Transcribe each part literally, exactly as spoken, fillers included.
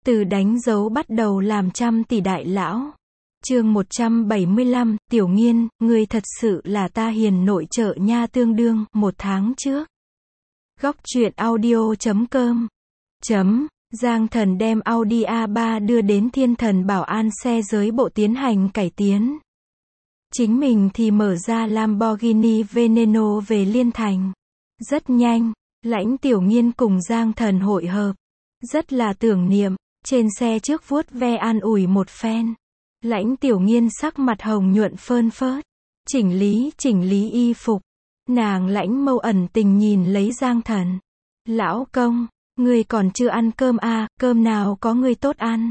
Từ đánh dấu bắt đầu làm trăm tỷ đại lão. Chương một trăm bảy mươi lăm, Tiểu Nghiên, ngươi thật sự là ta hiền nội trợ nha. Tương đương, một tháng trước. Góc truyện audio chấm com. Chấm, Giang Thần đem Audi a ba đưa đến Thiên Thần Bảo An xe giới bộ tiến hành cải tiến. Chính mình thì mở ra Lamborghini Veneno về Liên Thành. Rất nhanh, Lãnh Tiểu Nghiên cùng Giang Thần hội hợp. Rất là tưởng niệm, trên xe trước vuốt ve an ủi một phen. Lãnh Tiểu Nghiên sắc mặt hồng nhuận phơn phớt. Chỉnh lý, chỉnh lý y phục. Nàng lãnh mâu ẩn tình nhìn lấy Giang Thần. Lão công, ngươi còn chưa ăn cơm à, cơm nào có ngươi tốt ăn.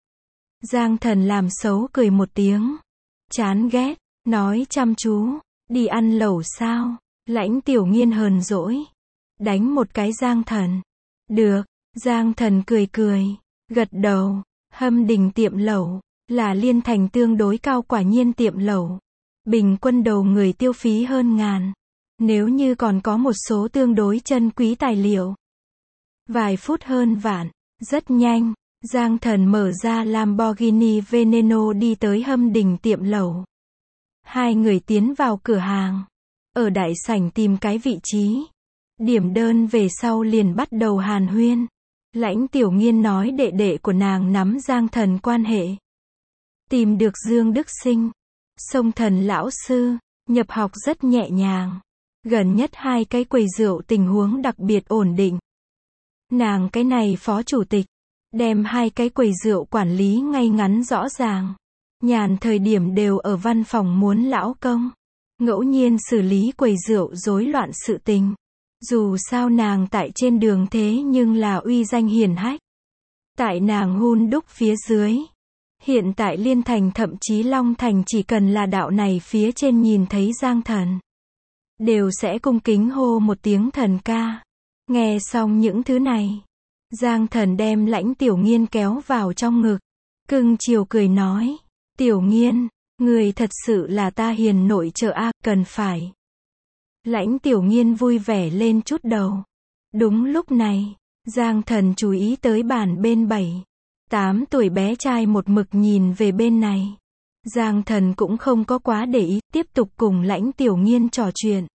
Giang Thần làm xấu cười một tiếng. Chán ghét, nói chăm chú, đi ăn lẩu sao? Lãnh Tiểu Nghiên hờn dỗi. Đánh một cái Giang Thần. Được, Giang Thần cười cười, gật đầu. Hâm Đình tiệm lẩu, là Liên Thành tương đối cao quả nhiên tiệm lẩu. Bình quân đầu người tiêu phí hơn ngàn. Nếu như còn có một số tương đối chân quý tài liệu. Vài phút hơn vạn, rất nhanh, Giang Thần mở ra Lamborghini Veneno đi tới Hâm Đình tiệm lẩu. Hai người tiến vào cửa hàng. Ở đại sảnh tìm cái vị trí. Điểm đơn về sau liền bắt đầu hàn huyên. Lãnh Tiểu Nghiên nói đệ đệ của nàng nắm Giang Thần quan hệ. Tìm được Dương Đức Sinh. Song Thần lão sư, nhập học rất nhẹ nhàng. Gần nhất hai cái quầy rượu tình huống đặc biệt ổn định. Nàng cái này phó chủ tịch. Đem hai cái quầy rượu quản lý ngay ngắn rõ ràng. Nhàn thời điểm đều ở văn phòng muốn lão công. Ngẫu nhiên xử lý quầy rượu rối loạn sự tình. Dù sao nàng tại trên đường thế nhưng là uy danh hiển hách. Tại nàng hun đúc phía dưới. Hiện tại Liên Thành thậm chí Long Thành chỉ cần là đạo này phía trên nhìn thấy Giang Thần. Đều sẽ cung kính hô một tiếng thần ca. Nghe xong những thứ này. Giang Thần đem Lãnh Tiểu Nghiên kéo vào trong ngực. Cưng chiều cười nói. Tiểu Nghiên, người thật sự là ta hiền nội trợ a, cần phải. Lãnh Tiểu Nghiên vui vẻ lên chút đầu. Đúng lúc này, Giang Thần chú ý tới bàn bên bảy, tám tuổi bé trai một mực nhìn về bên này. Giang Thần cũng không có quá để ý, tiếp tục cùng Lãnh Tiểu Nghiên trò chuyện.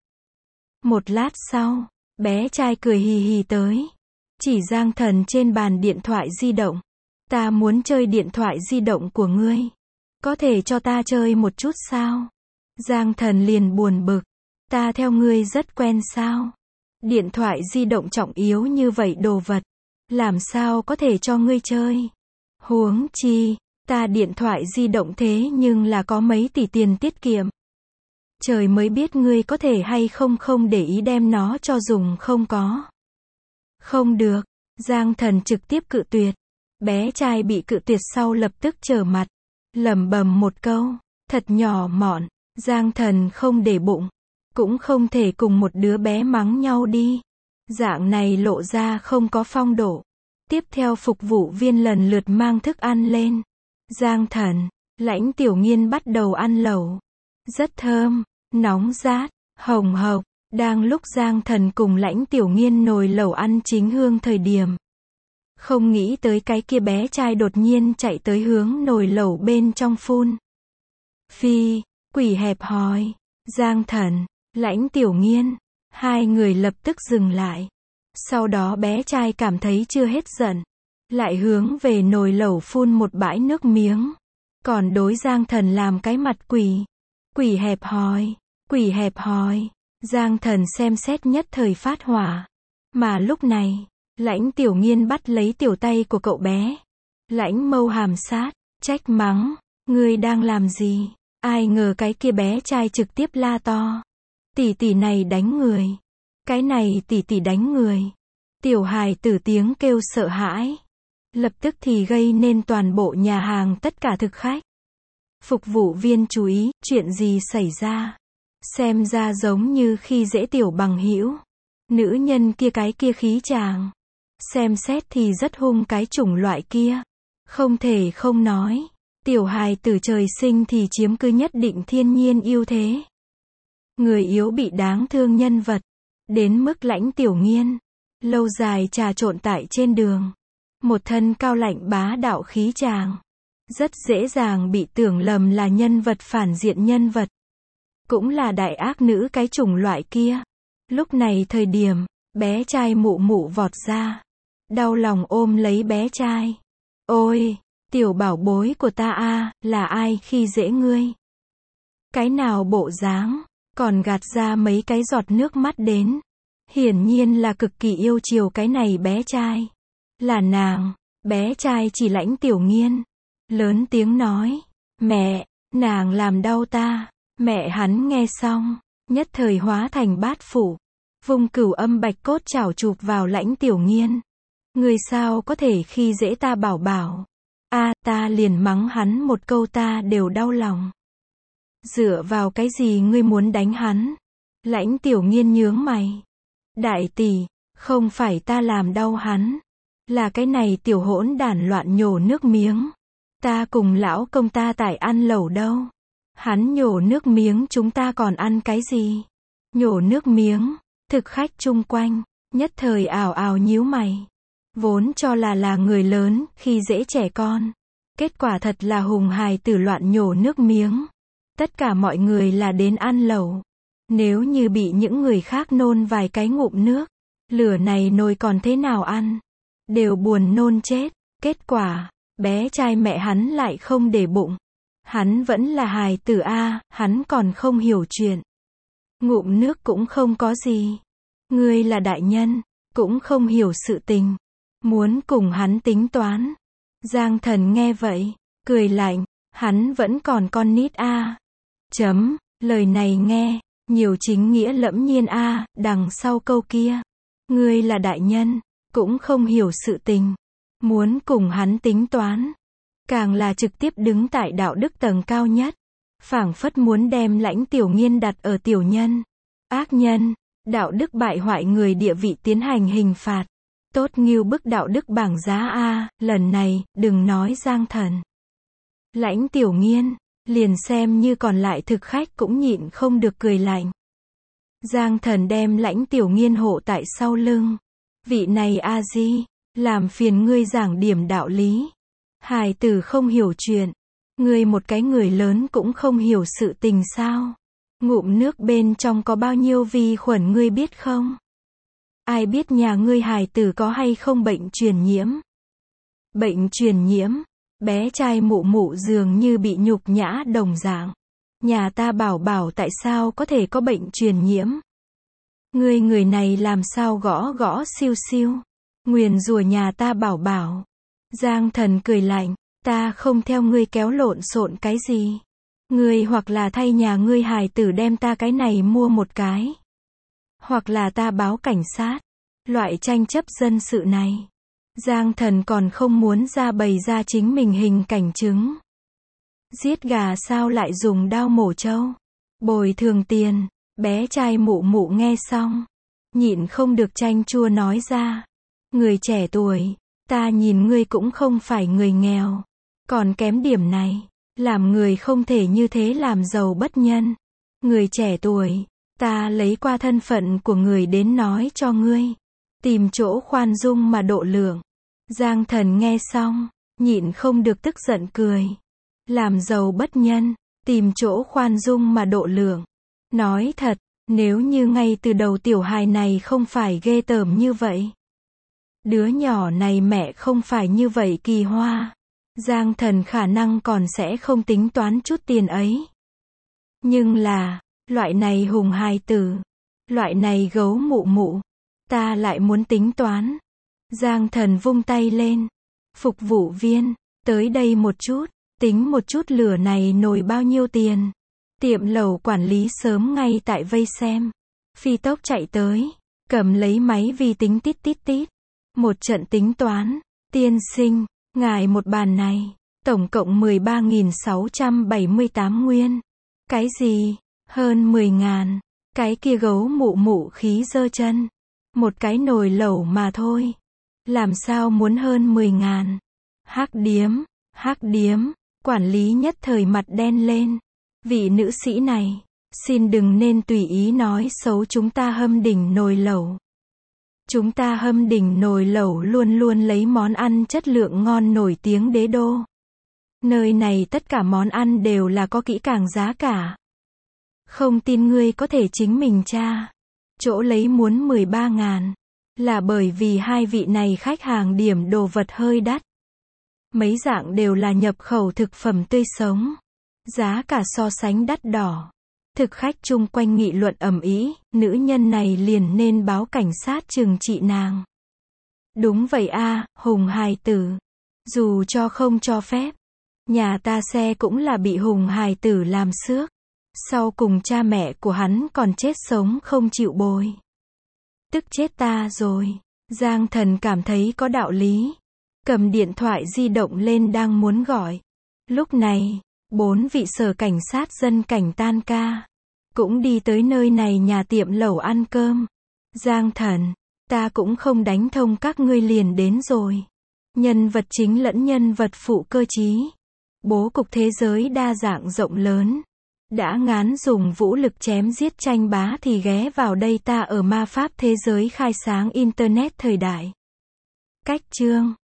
Một lát sau, bé trai cười hì hì tới. Chỉ Giang Thần trên bàn điện thoại di động. Ta muốn chơi điện thoại di động của ngươi. Có thể cho ta chơi một chút sao? Giang Thần liền buồn bực. Ta theo ngươi rất quen sao? Điện thoại di động trọng yếu như vậy đồ vật. Làm sao có thể cho ngươi chơi? Huống chi, ta điện thoại di động thế nhưng là có mấy tỷ tiền tiết kiệm. Trời mới biết ngươi có thể hay không không để ý đem nó cho dùng không có. Không được, Giang Thần trực tiếp cự tuyệt. Bé trai bị cự tuyệt sau lập tức trở mặt. Lẩm bẩm một câu, thật nhỏ mọn, Giang Thần không để bụng. Cũng không thể cùng một đứa bé mắng nhau đi. Dạng này lộ ra không có phong độ. Tiếp theo phục vụ viên lần lượt mang thức ăn lên. Giang Thần, Lãnh Tiểu Nghiên bắt đầu ăn lẩu. Rất thơm, nóng rát, hồng hộc. Đang lúc Giang Thần cùng Lãnh Tiểu Nghiên nồi lẩu ăn chính hương thời điểm. Không nghĩ tới cái kia bé trai đột nhiên chạy tới hướng nồi lẩu bên trong phun. Phi, quỷ hẹp hòi. Giang Thần, Lãnh Tiểu Nghiên, hai người lập tức dừng lại. Sau đó bé trai cảm thấy chưa hết giận. Lại hướng về nồi lẩu phun một bãi nước miếng. Còn đối Giang Thần làm cái mặt quỷ. Quỷ hẹp hòi, quỷ hẹp hòi. Giang Thần xem xét nhất thời phát hỏa. Mà lúc này, Lãnh Tiểu Nghiên bắt lấy tiểu tay của cậu bé. Lãnh mâu hàm sát, trách mắng. Ngươi đang làm gì? Ai ngờ cái kia bé trai trực tiếp la to. Tỷ tỷ này đánh người. Cái này tỷ tỷ đánh người. Tiểu hài tử tiếng kêu sợ hãi. Lập tức thì gây nên toàn bộ nhà hàng tất cả thực khách. Phục vụ viên chú ý, chuyện gì xảy ra? Xem ra giống như khi dễ tiểu bằng hữu. Nữ nhân kia cái kia khí chàng. Xem xét thì rất hung cái chủng loại kia. Không thể không nói. Tiểu hài tử trời sinh thì chiếm cứ nhất định thiên nhiên ưu thế. Người yếu bị đáng thương nhân vật. Đến mức Lãnh Tiểu Nghiên. Lâu dài trà trộn tại trên đường. Một thân cao lạnh bá đạo khí tràng. Rất dễ dàng bị tưởng lầm là nhân vật phản diện nhân vật. Cũng là đại ác nữ cái chủng loại kia. Lúc này thời điểm, bé trai mụ mụ vọt ra. Đau lòng ôm lấy bé trai. Ôi, tiểu bảo bối của ta a, là ai khi dễ ngươi? Cái nào bộ dáng, còn gạt ra mấy cái giọt nước mắt đến. Hiển nhiên là cực kỳ yêu chiều cái này bé trai. Là nàng, bé trai chỉ lãnh Tiểu Nghiên. Lớn tiếng nói, mẹ, nàng làm đau ta. Mẹ hắn nghe xong, nhất thời hóa thành bát phủ. Vùng cửu âm bạch cốt chảo chụp vào lãnh Tiểu Nghiên. Người sao có thể khi dễ ta bảo bảo. A, ta liền mắng hắn một câu ta đều đau lòng. Dựa vào cái gì ngươi muốn đánh hắn? Lãnh Tiểu Nghiên nhướng mày. Đại tỷ, không phải ta làm đau hắn. Là cái này tiểu hỗn đản loạn nhổ nước miếng. Ta cùng lão công ta tại ăn lẩu đâu. Hắn nhổ nước miếng chúng ta còn ăn cái gì? Nhổ nước miếng, thực khách chung quanh, nhất thời ảo ảo nhíu mày. Vốn cho là là người lớn, khi dễ trẻ con. Kết quả thật là hùng hài tử loạn nhổ nước miếng. Tất cả mọi người là đến ăn lẩu. Nếu như bị những người khác nôn vài cái ngụm nước, lửa này nồi còn thế nào ăn? Đều buồn nôn chết. Kết quả, bé trai mẹ hắn lại không để bụng. Hắn vẫn là hài tử a, hắn còn không hiểu chuyện. Ngụm nước cũng không có gì. Ngươi là đại nhân, cũng không hiểu sự tình. Muốn cùng hắn tính toán. Giang Thần nghe vậy, cười lạnh, hắn vẫn còn con nít a. Chấm, lời này nghe, nhiều chính nghĩa lẫm nhiên a, đằng sau câu kia. Ngươi là đại nhân, cũng không hiểu sự tình. Muốn cùng hắn tính toán. Càng là trực tiếp đứng tại đạo đức tầng cao nhất. Phảng phất muốn đem lãnh Tiểu Nghiên đặt ở tiểu nhân. Ác nhân, đạo đức bại hoại người địa vị tiến hành hình phạt. Tốt nghiêu bức đạo đức bảng giá a, lần này, đừng nói Giang Thần. Lãnh Tiểu Nghiên, liền xem như còn lại thực khách cũng nhịn không được cười lạnh. Giang Thần đem lãnh Tiểu Nghiên hộ tại sau lưng. Vị này a di, làm phiền ngươi giảng điểm đạo lý. Hài tử không hiểu chuyện. Ngươi một cái người lớn cũng không hiểu sự tình sao? Ngụm nước bên trong có bao nhiêu vi khuẩn ngươi biết không? Ai biết nhà ngươi hài tử có hay không bệnh truyền nhiễm? Bệnh truyền nhiễm? Bé trai mụ mụ dường như bị nhục nhã đồng dạng. Nhà ta bảo bảo tại sao có thể có bệnh truyền nhiễm? Ngươi người này làm sao gõ gõ siêu siêu? Nguyền rủa nhà ta bảo bảo. Giang Thần cười lạnh, ta không theo ngươi kéo lộn xộn cái gì. Ngươi hoặc là thay nhà ngươi hài tử đem ta cái này mua một cái. Hoặc là ta báo cảnh sát. Loại tranh chấp dân sự này. Giang Thần còn không muốn ra bày ra chính mình hình cảnh chứng. Giết gà sao lại dùng đao mổ trâu? Bồi thường tiền. Bé trai mụ mụ nghe xong. Nhịn không được chanh chua nói ra. Người trẻ tuổi. Ta nhìn ngươi cũng không phải người nghèo. Còn kém điểm này. Làm người không thể như thế làm giàu bất nhân. Người trẻ tuổi. Ta lấy qua thân phận của người đến nói cho ngươi. Tìm chỗ khoan dung mà độ lượng. Giang Thần nghe xong. Nhịn không được tức giận cười. Làm giàu bất nhân. Tìm chỗ khoan dung mà độ lượng. Nói thật. Nếu như ngay từ đầu tiểu hài này không phải ghê tởm như vậy. Đứa nhỏ này mẹ không phải như vậy kỳ hoa. Giang Thần khả năng còn sẽ không tính toán chút tiền ấy. Nhưng là, loại này hùng hài tử, loại này gấu mụ mụ, ta lại muốn tính toán. Giang Thần vung tay lên. Phục vụ viên, tới đây một chút, tính một chút lửa này nồi bao nhiêu tiền. Tiệm lẩu quản lý sớm ngay tại vây xem. Phi tốc chạy tới, cầm lấy máy vi tính tít tít tít. Một trận tính toán. Tiên sinh, ngài một bàn này, tổng cộng mười ba nghìn sáu trăm bảy mươi tám nguyên. Cái gì? Hơn mười ngàn. Cái kia gấu mụ mụ khí giơ chân. Một cái nồi lẩu mà thôi. Làm sao muốn hơn mười ngàn? Hắc điếm, hắc điếm. Quản lý nhất thời mặt đen lên. Vị nữ sĩ này, xin đừng nên tùy ý nói xấu chúng ta Hâm Đỉnh nồi lẩu. Chúng ta hâm đỉnh nồi lẩu luôn luôn lấy món ăn chất lượng ngon nổi tiếng đế đô. Nơi này tất cả món ăn đều là có kỹ càng giá cả. Không tin ngươi có thể chính mình tra. Chỗ lấy muốn mười ba ngàn. Là bởi vì hai vị này khách hàng điểm đồ vật hơi đắt. Mấy dạng đều là nhập khẩu thực phẩm tươi sống. Giá cả so sánh đắt đỏ. Thực khách chung quanh nghị luận ầm ĩ, nữ nhân này liền nên báo cảnh sát trừng trị nàng. Đúng vậy a, Hùng hài tử. Dù cho không cho phép. Nhà ta xe cũng là bị Hùng hài tử làm xước. Sau cùng cha mẹ của hắn còn chết sống không chịu bồi. Tức chết ta rồi. Giang Thần cảm thấy có đạo lý. Cầm điện thoại di động lên đang muốn gọi. Lúc này, bốn vị sở cảnh sát dân cảnh tan ca. Cũng đi tới nơi này nhà tiệm lẩu ăn cơm. Giang Thần, ta cũng không đánh thông các ngươi liền đến rồi. Nhân vật chính lẫn nhân vật phụ cơ trí. Bố cục thế giới đa dạng rộng lớn. Đã ngán dùng vũ lực chém giết tranh bá thì ghé vào đây ta ở ma pháp thế giới khai sáng Internet thời đại. Cách chương